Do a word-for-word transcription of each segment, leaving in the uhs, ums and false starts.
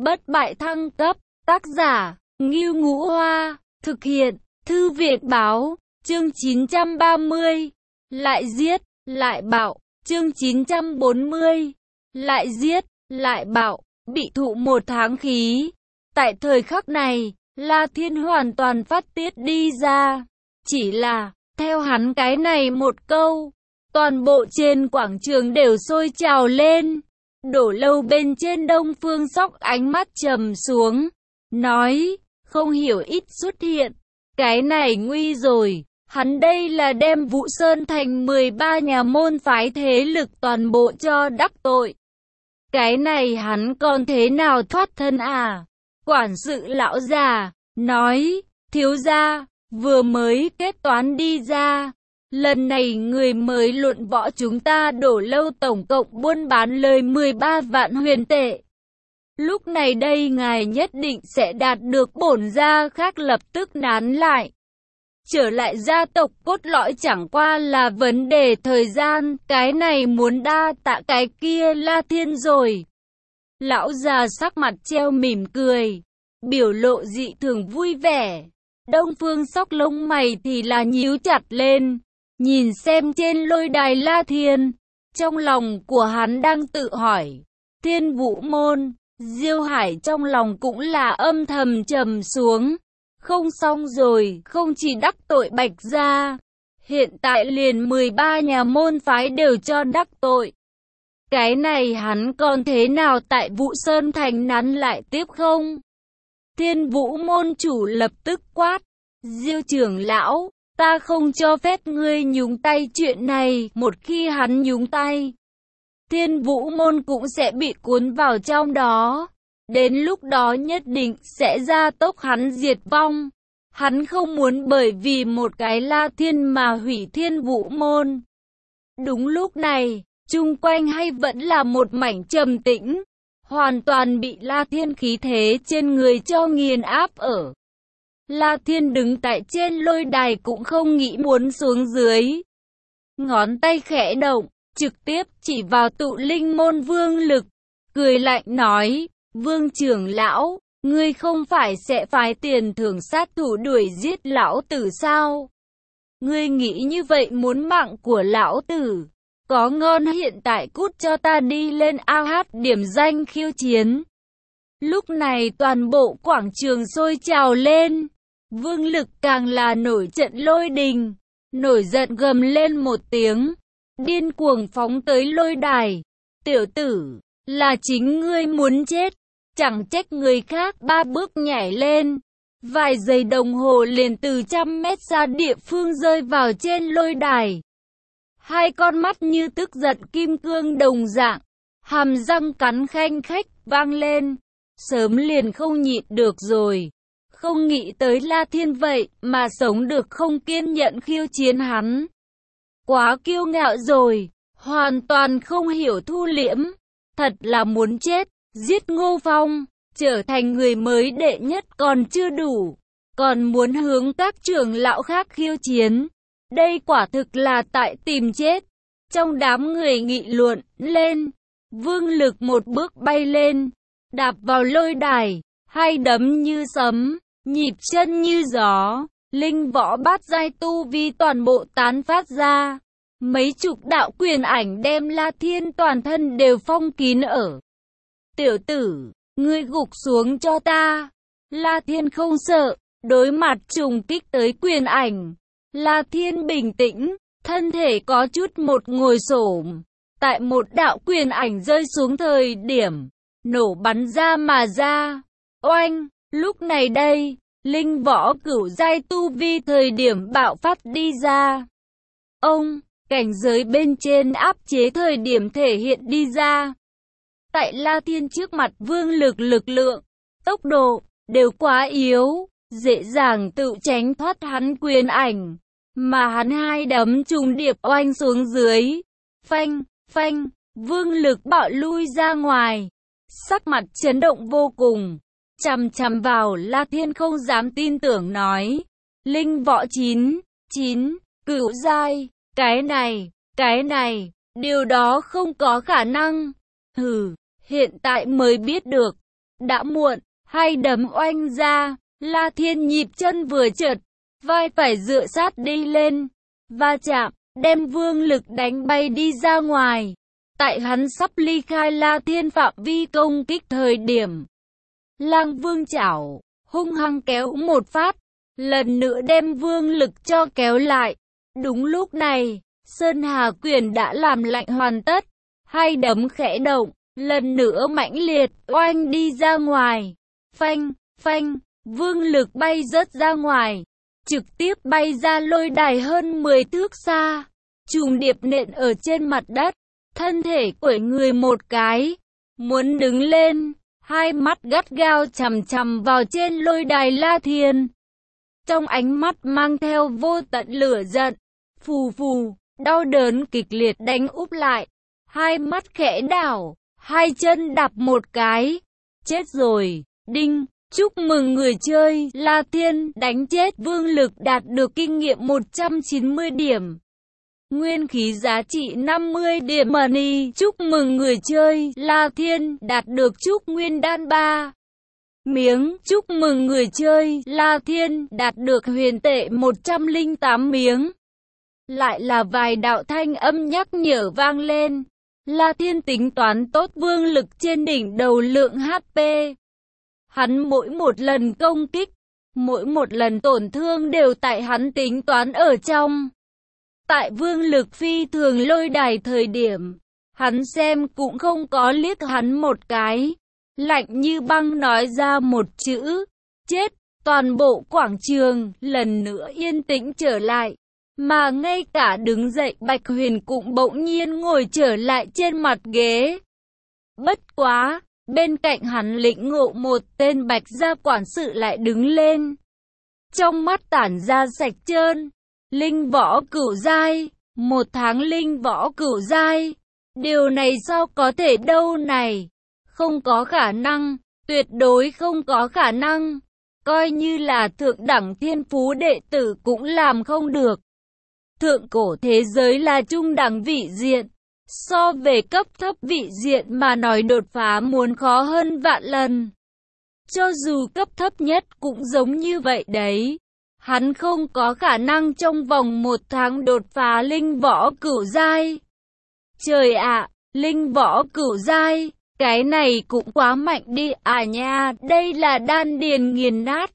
Bất bại thăng cấp, tác giả, Ngưu Ngũ Hoa, thực hiện, Thư viện báo, chương chín trăm ba mươi, lại giết, lại bạo, chương chín trăm bốn mươi, lại giết, lại bạo, bị thụ một tháng khí. Tại thời khắc này, La Thiên hoàn toàn phát tiết đi ra. Chỉ là, theo hắn cái này một câu, toàn bộ trên quảng trường đều sôi trào lên. Đổ Lâu bên trên Đông Phương Sóc ánh mắt trầm xuống, nói, không hiểu ít xuất hiện. Cái này nguy rồi, hắn đây là đem Vũ Sơn thành mười ba nhà môn phái thế lực toàn bộ cho đắc tội. Cái này hắn còn thế nào thoát thân à? Quản sự lão già, nói, thiếu gia, vừa mới kết toán đi ra. Lần này người mới luận võ chúng ta Đổ Lâu tổng cộng buôn bán lời mười ba vạn huyền tệ. Lúc này đây ngài nhất định sẽ đạt được bổn gia khác lập tức nán lại. Trở lại gia tộc cốt lõi chẳng qua là vấn đề thời gian, cái này muốn đa tạ cái kia La Thiên rồi. Lão già sắc mặt treo mỉm cười, biểu lộ dị thường vui vẻ. Đông Phương Sóc lông mày thì là nhíu chặt lên, nhìn xem trên lôi đài La Thiên. Trong lòng của hắn đang tự hỏi, Thiên Vũ Môn, Diêu Hải trong lòng cũng là âm thầm trầm xuống. Không xong rồi, không chỉ đắc tội Bạch gia, hiện tại liền mười ba nhà môn phái đều cho đắc tội. Cái này hắn còn thế nào tại Vũ Sơn thành nắn lại tiếp không? Thiên Vũ Môn chủ lập tức quát, Diêu trưởng lão, ta không cho phép ngươi nhúng tay chuyện này, một khi hắn nhúng tay, Thiên Vũ Môn cũng sẽ bị cuốn vào trong đó. Đến lúc đó nhất định sẽ gia tốc hắn diệt vong. Hắn không muốn bởi vì một cái La Thiên mà hủy Thiên Vũ Môn. Đúng lúc này, chung quanh hay vẫn là một mảnh trầm tĩnh, hoàn toàn bị La Thiên khí thế trên người cho nghiền áp ở. La Thiên đứng tại trên lôi đài cũng không nghĩ muốn xuống dưới. Ngón tay khẽ động, trực tiếp chỉ vào Tụ Linh Môn Vương Lực, cười lạnh nói, Vương trưởng lão, ngươi không phải sẽ phái tiền thưởng sát thủ đuổi giết lão tử sao? Ngươi nghĩ như vậy muốn mạng của lão tử? Có ngon hiện tại cút cho ta đi lên a hát điểm danh khiêu chiến. Lúc này toàn bộ quảng trường sôi trào lên. Vương Lực càng là nổi trận lôi đình, nổi giận gầm lên một tiếng, điên cuồng phóng tới lôi đài. Tiểu tử, là chính ngươi muốn chết. Chẳng trách người khác ba bước nhảy lên, vài giây đồng hồ liền từ trăm mét xa địa phương rơi vào trên lôi đài. Hai con mắt như tức giận kim cương đồng dạng, hàm răng cắn khanh khách vang lên, sớm liền không nhịn được rồi. Không nghĩ tới La Thiên vậy mà sống được không kiên nhẫn khiêu chiến hắn. Quá kiêu ngạo rồi, hoàn toàn không hiểu thu liễm, thật là muốn chết. Giết Ngô Phong, trở thành người mới đệ nhất còn chưa đủ, còn muốn hướng các trưởng lão khác khiêu chiến. Đây quả thực là tại tìm chết. Trong đám người nghị luận lên, Vương Lực một bước bay lên, đạp vào lôi đài, hai đấm như sấm, nhịp chân như gió, linh võ bát giai tu vi toàn bộ tán phát ra. Mấy chục đạo quyền ảnh đem La Thiên toàn thân đều phong kín ở. Tiểu tử, ngươi gục xuống cho ta. La Thiên không sợ, đối mặt trùng kích tới quyền ảnh. La Thiên bình tĩnh, thân thể có chút một ngồi xổm. Tại một đạo quyền ảnh rơi xuống thời điểm, nổ bắn ra mà ra. Oanh, lúc này đây, linh võ cửu giai tu vi thời điểm bạo phát đi ra. Ông, cảnh giới bên trên áp chế thời điểm thể hiện đi ra. Tại La Thiên trước mặt Vương Lực lực lượng, tốc độ, đều quá yếu, dễ dàng tự tránh thoát hắn quyền ảnh, mà hắn hai đấm trùng điệp oanh xuống dưới. Phanh, phanh, Vương Lực bạo lui ra ngoài, sắc mặt chấn động vô cùng, chằm chằm vào La Thiên không dám tin tưởng nói, linh võ chín, chín, cửu giai, cái này, cái này, điều đó không có khả năng, hừ. Hiện tại mới biết được, đã muộn, hai đấm oanh ra, La Thiên nhịp chân vừa trượt, vai phải dựa sát đi lên, va chạm, đem Vương Lực đánh bay đi ra ngoài. Tại hắn sắp ly khai La Thiên phạm vi công kích thời điểm, Lang Vương chảo, hung hăng kéo một phát, lần nữa đem Vương Lực cho kéo lại. Đúng lúc này, Sơn Hà Quyền đã làm lạnh hoàn tất, hai đấm khẽ động, lần nữa mãnh liệt, oanh đi ra ngoài. Phanh, phanh, Vương Lực bay rớt ra ngoài, trực tiếp bay ra lôi đài hơn mười thước xa, trùng điệp nện ở trên mặt đất, thân thể quẩy người một cái, muốn đứng lên, hai mắt gắt gao chằm chằm vào trên lôi đài La Thiên. Trong ánh mắt mang theo vô tận lửa giận, phù phù, đau đớn kịch liệt đánh úp lại, hai mắt khẽ đảo, hai chân đạp một cái, chết rồi, đinh. Chúc mừng người chơi, La Thiên đánh chết Vương Lực đạt được kinh nghiệm một trăm chín mươi điểm. Nguyên khí giá trị năm mươi điểm money. Chúc mừng người chơi, La Thiên đạt được chúc nguyên đan ba miếng. Chúc mừng người chơi, La Thiên đạt được huyền tệ một trăm lẻ tám miếng. Lại là vài đạo thanh âm nhắc nhở vang lên. La Thiên tính toán tốt Vương Lực trên đỉnh đầu lượng hát pê. Hắn mỗi một lần công kích, mỗi một lần tổn thương đều tại hắn tính toán ở trong. Tại Vương Lực phi thường lôi đài thời điểm, hắn xem cũng không có liếc hắn một cái, lạnh như băng nói ra một chữ, chết. Toàn bộ quảng trường lần nữa yên tĩnh trở lại, mà ngay cả đứng dậy Bạch Huyền cũng bỗng nhiên ngồi trở lại trên mặt ghế. Bất quá, bên cạnh hắn lĩnh ngộ một tên Bạch gia quản sự lại đứng lên. Trong mắt tản ra sạch trơn, linh võ cửu giai, một tháng linh võ cửu giai. Điều này sao có thể đâu này? Không có khả năng, tuyệt đối không có khả năng. Coi như là thượng đẳng thiên phú đệ tử cũng làm không được. Thượng cổ thế giới là trung đẳng vị diện. So về cấp thấp vị diện mà nói đột phá muốn khó hơn vạn lần. Cho dù cấp thấp nhất cũng giống như vậy đấy. Hắn không có khả năng trong vòng một tháng đột phá linh võ cửu giai. Trời ạ, linh võ cửu giai, cái này cũng quá mạnh đi à nha, đây là đan điền nghiền nát.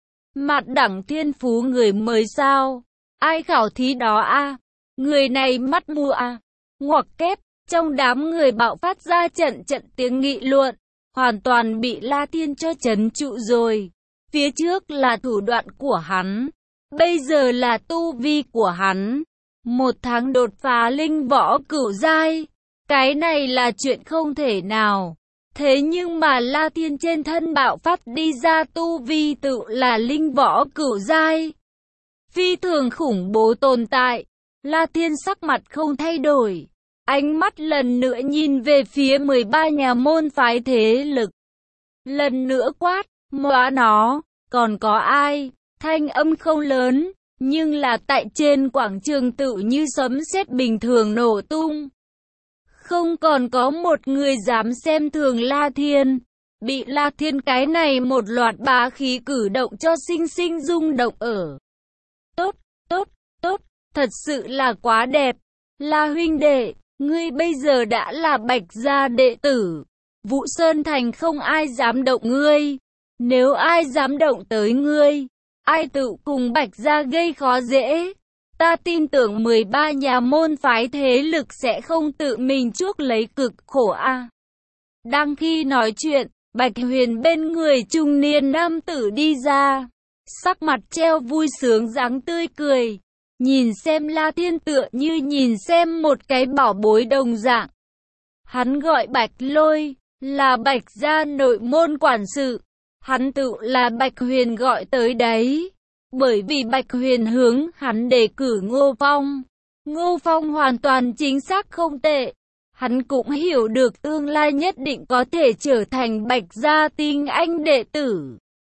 Mạt đẳng thiên phú người mới sao? Ai khảo thí đó a? Người này mắt mù à? Ngoặc kép, trong đám người bạo phát ra trận trận tiếng nghị luận, hoàn toàn bị La Thiên cho trấn trụ rồi. Phía trước là thủ đoạn của hắn, bây giờ là tu vi của hắn. Một tháng đột phá linh võ cửu giai, cái này là chuyện không thể nào. Thế nhưng mà La Thiên trên thân bạo phát đi ra tu vi tự là linh võ cửu giai. Phi thường khủng bố tồn tại. La Thiên sắc mặt không thay đổi, ánh mắt lần nữa nhìn về phía mười ba nhà môn phái thế lực. Lần nữa quát, móa nó, còn có ai? Thanh âm không lớn, nhưng là tại trên quảng trường tự như sấm sét bình thường nổ tung. Không còn có một người dám xem thường La Thiên. Bị La Thiên cái này một loạt bá khí cử động cho sinh sinh rung động ở. Tốt, tốt, tốt, thật sự là quá đẹp. La huynh đệ, ngươi bây giờ đã là Bạch gia đệ tử. Vũ Sơn Thành không ai dám động ngươi. Nếu ai dám động tới ngươi, ai tự cùng Bạch gia gây khó dễ. Ta tin tưởng mười ba nhà môn phái thế lực sẽ không tự mình chuốc lấy cực khổ a. Đang khi nói chuyện, Bạch Huyền bên người trung niên nam tử đi ra, sắc mặt treo vui sướng dáng tươi cười, nhìn xem La Thiên tựa như nhìn xem một cái bảo bối đồng dạng. Hắn gọi Bạch Lôi, là Bạch gia nội môn quản sự, hắn tự là Bạch Huyền gọi tới đấy. Bởi vì Bạch Huyền hướng hắn đề cử Ngô Phong. Ngô Phong hoàn toàn chính xác không tệ. Hắn cũng hiểu được tương lai nhất định có thể trở thành Bạch gia tinh anh đệ tử.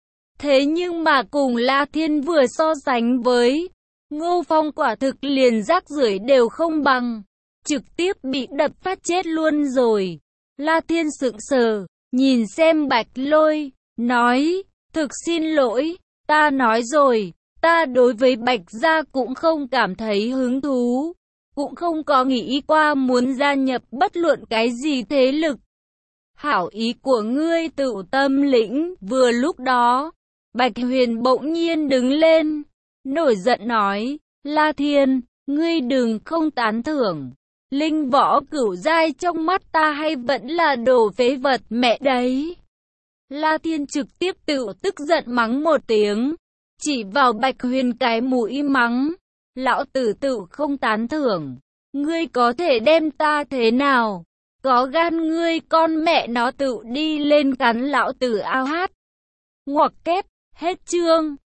Thế nhưng mà cùng La Thiên vừa so sánh với, Ngô Phong quả thực liền rác rưởi đều không bằng. Trực tiếp bị đập phát chết luôn rồi. La Thiên sững sờ, nhìn xem Bạch Lôi, nói, thực xin lỗi, ta nói rồi, ta đối với Bạch gia cũng không cảm thấy hứng thú, cũng không có nghĩ qua muốn gia nhập bất luận cái gì thế lực. Hảo ý của ngươi tự tâm lĩnh. Vừa lúc đó, Bạch Huyền bỗng nhiên đứng lên, nổi giận nói, La Thiên, ngươi đừng không tán thưởng. Linh võ cửu giai trong mắt ta hay vẫn là đồ phế vật mẹ đấy. La Thiên trực tiếp tự tức giận mắng một tiếng, chỉ vào Bạch Huyền cái mũi mắng, lão tử tự không tán thưởng, ngươi có thể đem ta thế nào? Có gan ngươi con mẹ nó tự đi lên cắn lão tử ao hát. Ngoặc kép, hết chương.